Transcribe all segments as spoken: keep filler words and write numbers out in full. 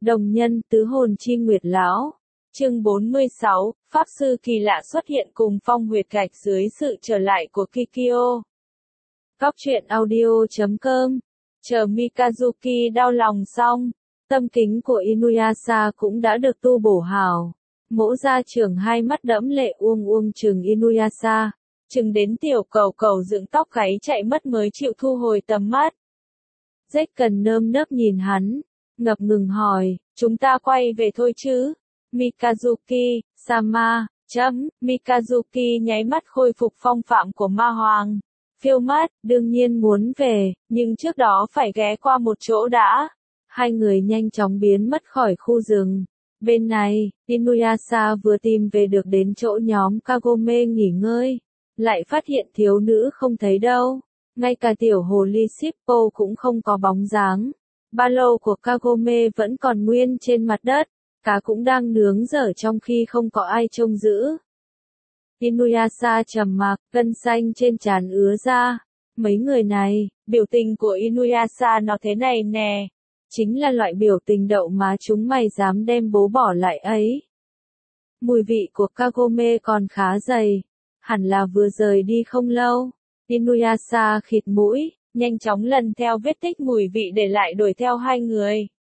Đồng nhân tứ hồn chi nguyệt lão. Chương bốn mươi sáu, Pháp sư kỳ lạ xuất hiện cùng phong huyệt gạch dưới sự trở lại của Kikyo. Góc truyện audio chấm com. Chờ Mikazuki đau lòng xong, tâm kính của Inuyasha cũng đã được tu bổ hào. Mỗ gia trưởng hai mắt đẫm lệ uông uông chừng Inuyasha, chừng đến tiểu cầu cầu dựng tóc gáy chạy mất mới chịu thu hồi tầm mắt. Rách cần nơm nớp nhìn hắn, ngập ngừng hỏi, chúng ta quay về thôi chứ? Mikazuki, Sama, chấm, Mikazuki nháy mắt khôi phục phong phạm của ma hoàng. Phiêu mắt, đương nhiên muốn về, nhưng trước đó phải ghé qua một chỗ đã. Hai người nhanh chóng biến mất khỏi khu rừng. Bên này, Inuyasha vừa tìm về được đến chỗ nhóm Kagome nghỉ ngơi. Lại phát hiện thiếu nữ không thấy đâu. Ngay cả tiểu hồ ly Shippo cũng không có bóng dáng. Ba lô của Kagome vẫn còn nguyên trên mặt đất. Cá cũng đang nướng dở trong khi không có ai trông giữ. Inuyasha trầm mặc, gân xanh trên trán ứa ra. Mấy người này, biểu tình của Inuyasha nó thế này nè. Chính là loại biểu tình đậu má chúng mày dám đem bố bỏ lại ấy. Mùi vị của Kagome còn khá dày. Hẳn là vừa rời đi không lâu. Inuyasha khịt mũi, nhanh chóng lần theo vết tích mùi vị để lại đuổi theo hai người.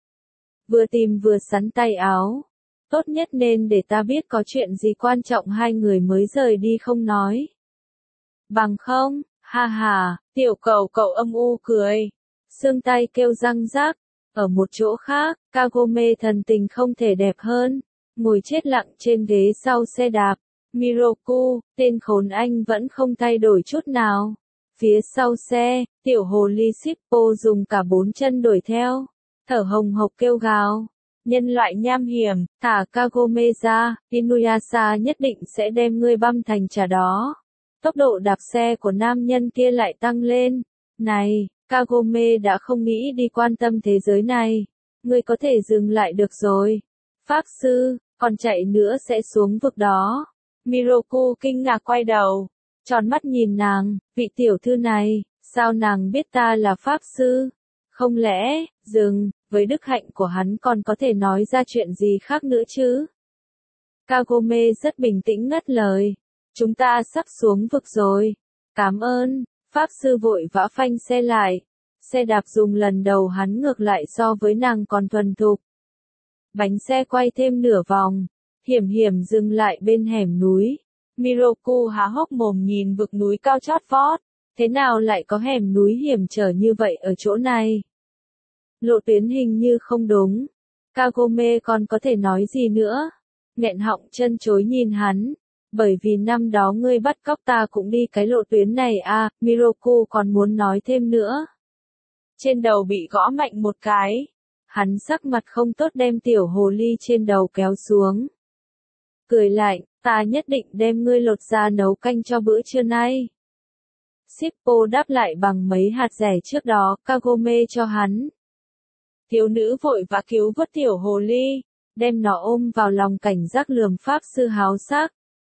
Vừa tìm vừa sắn tay áo. Tốt nhất nên để ta biết có chuyện gì quan trọng hai người mới rời đi không nói. Bằng không, ha ha, tiểu cầu cậu âm u cười. Xương tay kêu răng rắc. Ở một chỗ khác, Kagome thần tình không thể đẹp hơn. Ngồi chết lặng trên ghế sau xe đạp. Miroku, tên khốn anh vẫn không thay đổi chút nào. Phía sau xe, tiểu hồ ly Shippo dùng cả bốn chân đuổi theo. Thở hồng hộc kêu gào. Nhân loại nham hiểm, thả Kagome ra, Inuyasha nhất định sẽ đem ngươi băm thành chả đó. Tốc độ đạp xe của nam nhân kia lại tăng lên. Này, Kagome đã không nghĩ đi quan tâm thế giới này. Ngươi có thể dừng lại được rồi. Pháp sư, còn chạy nữa sẽ xuống vực đó. Miroku kinh ngạc quay đầu. Tròn mắt nhìn nàng, vị tiểu thư này, sao nàng biết ta là pháp sư? Không lẽ, dừng, với đức hạnh của hắn còn có thể nói ra chuyện gì khác nữa chứ? Kagome rất bình tĩnh ngắt lời. Chúng ta sắp xuống vực rồi. Cảm ơn, pháp sư vội vã phanh xe lại. Xe đạp dùng lần đầu hắn ngược lại so với nàng còn thuần thục. Bánh xe quay thêm nửa vòng. Hiểm hiểm dừng lại bên hẻm núi. Miroku há hốc mồm nhìn vực núi cao chót vót. Thế nào lại có hẻm núi hiểm trở như vậy ở chỗ này? Lộ tuyến hình như không đúng. Kagome còn có thể nói gì nữa? Nghẹn họng chân chối nhìn hắn. Bởi vì năm đó ngươi bắt cóc ta cũng đi cái lộ tuyến này à, Miroku còn muốn nói thêm nữa. Trên đầu bị gõ mạnh một cái. Hắn sắc mặt không tốt đem tiểu hồ ly trên đầu kéo xuống. Cười lạnh, ta nhất định đem ngươi lột ra nấu canh cho bữa trưa nay. Shippo đáp lại bằng mấy hạt rẻ trước đó Kagome cho hắn. Thiếu nữ vội vã cứu vớt tiểu hồ ly, đem nó ôm vào lòng cảnh giác lườm pháp sư háo sắc.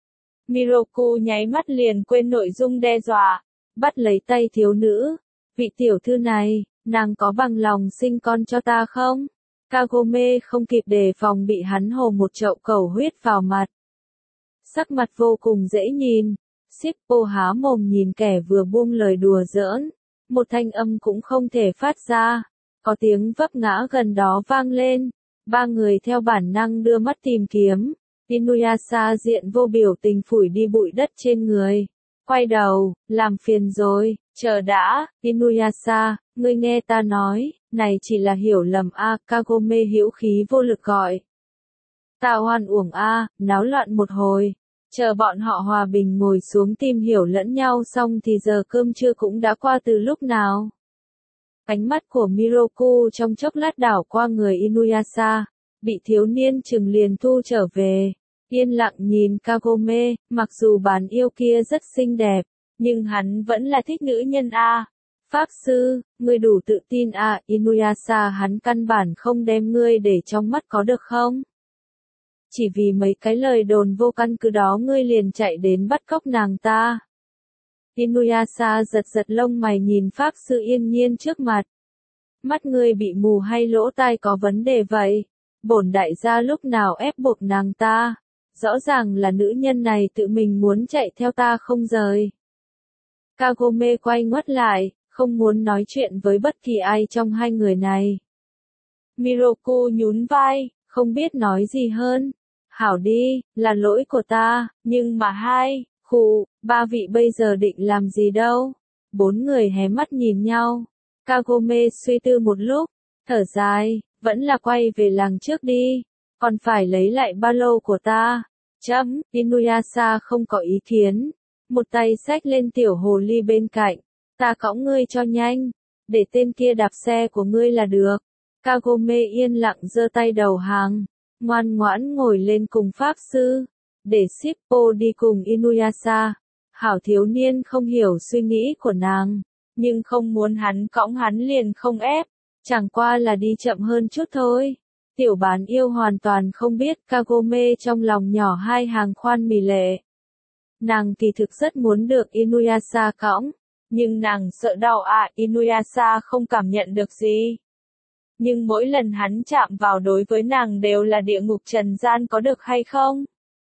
Miroku nháy mắt liền quên nội dung đe dọa, bắt lấy tay thiếu nữ. Vị tiểu thư này, nàng có bằng lòng sinh con cho ta không? Kagome không kịp đề phòng bị hắn hồ một chậu cầu huyết vào mặt. Sắc mặt vô cùng dễ nhìn. Shippo há mồm nhìn kẻ vừa buông lời đùa giỡn. Một thanh âm cũng không thể phát ra. Có tiếng vấp ngã gần đó vang lên. Ba người theo bản năng đưa mắt tìm kiếm. Inuyasha diện vô biểu tình phủi đi bụi đất trên người. Quay đầu, làm phiền rồi, chờ đã, Inuyasha, ngươi nghe ta nói, này chỉ là hiểu lầm a, Kagome hữu khí vô lực gọi. Ta hoan uổng a, náo loạn một hồi. Chờ bọn họ hòa bình ngồi xuống tìm hiểu lẫn nhau xong thì giờ cơm trưa cũng đã qua từ lúc nào. Ánh mắt của Miroku trong chốc lát đảo qua người Inuyasha, bị thiếu niên chừng liền thu trở về. Yên lặng nhìn Kagome, mặc dù bán yêu kia rất xinh đẹp, nhưng hắn vẫn là thích nữ nhân a. Pháp sư, ngươi đủ tự tin a, Inuyasha hắn căn bản không đem ngươi để trong mắt có được không? Chỉ vì mấy cái lời đồn vô căn cứ đó ngươi liền chạy đến bắt cóc nàng ta. Inuyasha giật giật lông mày nhìn pháp sư yên nhiên trước mặt. Mắt ngươi bị mù hay lỗ tai có vấn đề vậy? bổn đại gia lúc nào ép buộc nàng ta, rõ ràng là nữ nhân này tự mình muốn chạy theo ta không rời. Kagome quay ngoắt lại, không muốn nói chuyện với bất kỳ ai trong hai người này. Miroku nhún vai, không biết nói gì hơn. Hảo đi, là lỗi của ta, nhưng mà hai, khụ, ba vị bây giờ định làm gì đâu? Bốn người hé mắt nhìn nhau. Kagome suy tư một lúc, thở dài, vẫn là quay về làng trước đi, còn phải lấy lại ba lô của ta. Chấm, Inuyasha không có ý kiến, một tay xách lên tiểu hồ ly bên cạnh, ta cõng ngươi cho nhanh, để tên kia đạp xe của ngươi là được. Kagome yên lặng giơ tay đầu hàng, ngoan ngoãn ngồi lên cùng pháp sư, để Shippo đi cùng Inuyasha. Hảo thiếu niên không hiểu suy nghĩ của nàng, nhưng không muốn hắn cõng hắn liền không ép, chẳng qua là đi chậm hơn chút thôi. Tiểu bán yêu hoàn toàn không biết Kagome trong lòng nhỏ hai hàng khoan mì lệ. Nàng kỳ thực rất muốn được Inuyasha cõng, nhưng nàng sợ đau ạ, à, Inuyasha không cảm nhận được gì. Nhưng mỗi lần hắn chạm vào đối với nàng đều là địa ngục trần gian, có được hay không?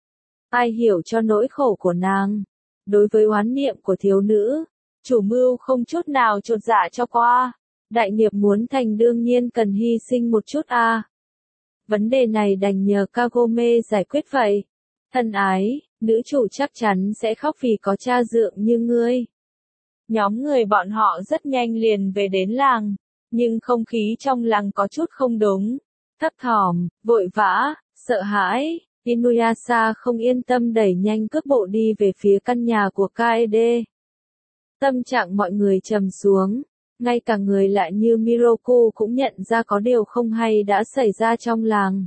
Ai hiểu cho nỗi khổ của nàng? Đối với oán niệm của thiếu nữ, chủ mưu không chút nào chột dạ cho qua. Đại nghiệp muốn thành đương nhiên cần hy sinh một chút à. Vấn đề này đành nhờ Kagome giải quyết vậy. Thân ái, nữ chủ chắc chắn sẽ khóc vì có cha dượng như ngươi. Nhóm người bọn họ rất nhanh liền về đến làng, nhưng không khí trong làng có chút không đúng. Thấp thỏm, vội vã, sợ hãi, Inuyasha không yên tâm đẩy nhanh cước bộ đi về phía căn nhà của Kaede. Tâm trạng mọi người trầm xuống, ngay cả người lạ như Miroku cũng nhận ra có điều không hay đã xảy ra trong làng.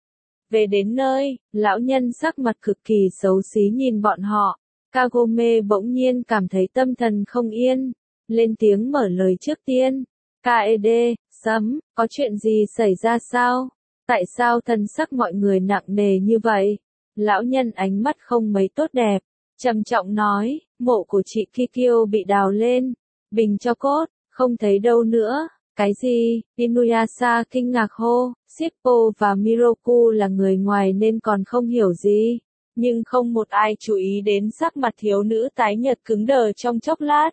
Về đến nơi, lão nhân sắc mặt cực kỳ xấu xí nhìn bọn họ. Kagome bỗng nhiên cảm thấy tâm thần không yên, lên tiếng mở lời trước tiên. Kaede, sấm, có chuyện gì xảy ra sao? Tại sao thần sắc mọi người nặng nề như vậy? Lão nhân ánh mắt không mấy tốt đẹp, trầm trọng nói, mộ của chị Kikyo bị đào lên, bình cho cốt, không thấy đâu nữa. Cái gì? Inuyasha kinh ngạc hô, Shippo và Miroku là người ngoài nên còn không hiểu gì, nhưng không một ai chú ý đến sắc mặt thiếu nữ tái nhợt cứng đờ trong chốc lát.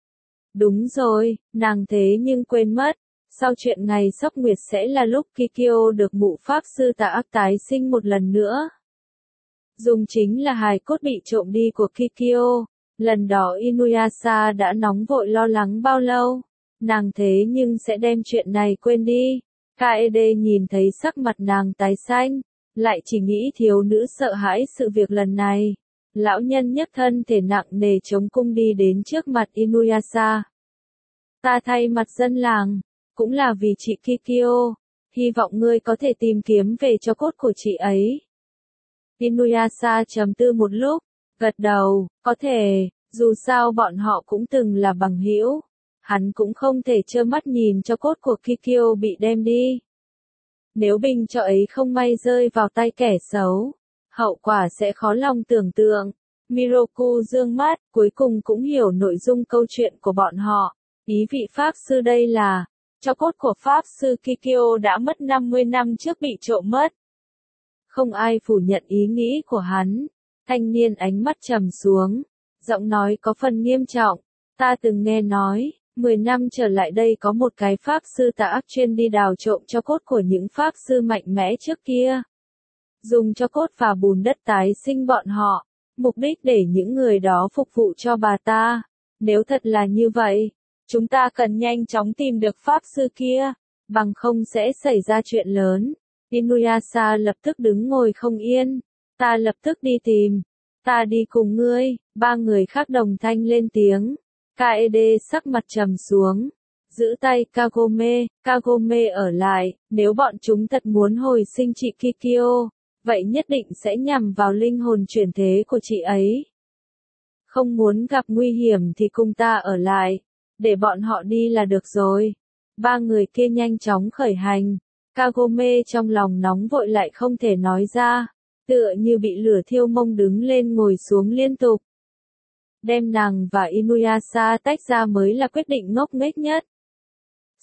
Đúng rồi, nàng thế nhưng quên mất, sau chuyện ngày sốc nguyệt sẽ là lúc Kikyo được mụ pháp sư tà ác tái sinh một lần nữa. Dùng chính là hài cốt bị trộm đi của Kikyo, lần đó Inuyasha đã nóng vội lo lắng bao lâu, nàng thế nhưng sẽ đem chuyện này quên đi. Kaede nhìn thấy sắc mặt nàng tái xanh, lại chỉ nghĩ thiếu nữ sợ hãi sự việc lần này. Lão nhân nhấc thân thể nặng nề chống cung đi đến trước mặt Inuyasha. Ta thay mặt dân làng, cũng là vì chị Kikyo, hy vọng ngươi có thể tìm kiếm về cho cốt của chị ấy. Inuyasha trầm tư một lúc, gật đầu, có thể, dù sao bọn họ cũng từng là bằng hữu, hắn cũng không thể trơ mắt nhìn cho cốt của Kikyo bị đem đi. Nếu bình cho ấy không may rơi vào tay kẻ xấu, hậu quả sẽ khó lòng tưởng tượng. Miroku dương mắt, cuối cùng cũng hiểu nội dung câu chuyện của bọn họ. Ý vị pháp sư đây là, cho cốt của pháp sư Kikyo đã mất năm mươi năm trước bị trộm mất. Không ai phủ nhận ý nghĩ của hắn. Thanh niên ánh mắt trầm xuống, giọng nói có phần nghiêm trọng. Ta từng nghe nói, mười năm trở lại đây có một cái pháp sư tà ác chuyên đi đào trộm cho cốt của những pháp sư mạnh mẽ trước kia. Dùng cho cốt và bùn đất tái sinh bọn họ, mục đích để những người đó phục vụ cho bà ta. Nếu thật là như vậy, chúng ta cần nhanh chóng tìm được pháp sư kia, bằng không sẽ xảy ra chuyện lớn. Inuyasha lập tức đứng ngồi không yên. Ta lập tức đi tìm. Ta đi cùng ngươi. Ba người khác đồng thanh lên tiếng. Kaede sắc mặt trầm xuống. Giữ tay Kagome. Kagome ở lại. Nếu bọn chúng thật muốn hồi sinh chị Kikyo, vậy nhất định sẽ nhằm vào linh hồn chuyển thế của chị ấy. Không muốn gặp nguy hiểm thì cùng ta ở lại. Để bọn họ đi là được rồi. Ba người kia nhanh chóng khởi hành. Kagome trong lòng nóng vội lại không thể nói ra. Tựa như bị lửa thiêu mông đứng lên ngồi xuống liên tục. Đem nàng và Inuyasha tách ra mới là quyết định ngốc nghếch nhất.